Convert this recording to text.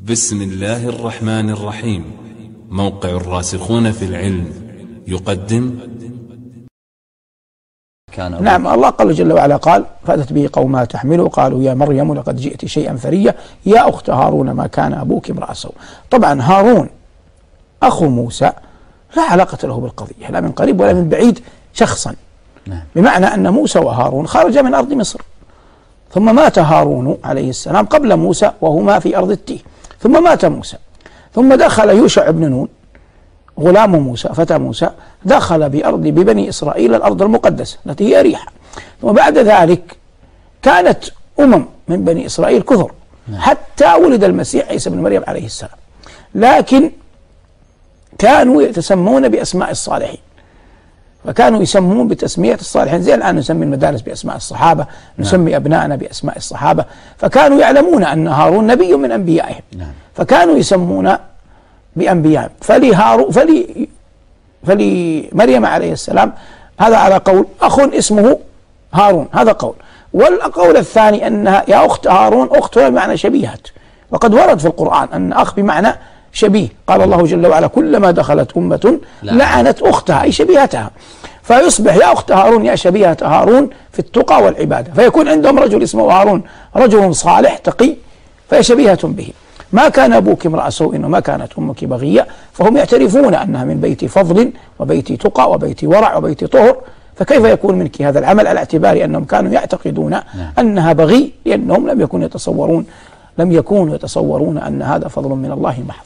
بسم الله الرحمن الرحيم. موقع الراسخون في العلم يقدم. نعم، الله قال جل وعلا قال: فأتت به قومها تحمله قالوا يا مريم لقد جئت شيئا فريا يا أخت هارون ما كان أبوك امرأ سوء. طبعا هارون أخو موسى لا علاقة له بالقضية لا من قريب ولا من بعيد شخصا، بمعنى أن موسى وهارون خرجا من أرض مصر، ثم مات هارون عليه السلام قبل موسى وهما في أرض التيه، ثم مات موسى، ثم دخل يوشع بن نون غلام موسى فتى موسى دخل ببني إسرائيل الأرض المقدسة التي هي أريحة، ثم بعد ذلك كانت من بني إسرائيل كثر حتى ولد المسيح عيسى بن مريم عليه السلام، لكن كانوا يتسمون بأسماء الصالحين، فكانوا يسمون بتسمية الصالحين زي الآن نسمي المدارس بأسماء الصحابة، نسمي أبنائنا بأسماء الصحابة، فكانوا يعلمون أن هارون نبي من أنبيائهم، فكانوا يسمون بأنبيائهم. فلمريم عليه السلام هذا على قول أخ اسمه هارون، هذا قول. والقول الثاني أنها يا أخت هارون، أخت بمعنى شبيهة، وقد ورد في القرآن أن أخ بمعنى شبيه، قال الله جل وعلا كلما دخلت أمة لعنت أختها أي شبيهتها، فيصبح يا أخت هارون يا شبيهة هارون في التقى والعبادة، فيكون عندهم رجل اسمه هارون رجل صالح تقي فهي شبيهة به. ما كان أبوك امرأ سوء وما كانت أمك بغية، فهم يعترفون أنها من بيت فضل وبيت تقى وبيت ورع وبيت طهر، فكيف يكون منك هذا العمل، على اعتبار أنهم كانوا يعتقدون أنها بغي، لأنهم لم يكونوا يتصورون أن هذا فضل من الله محض.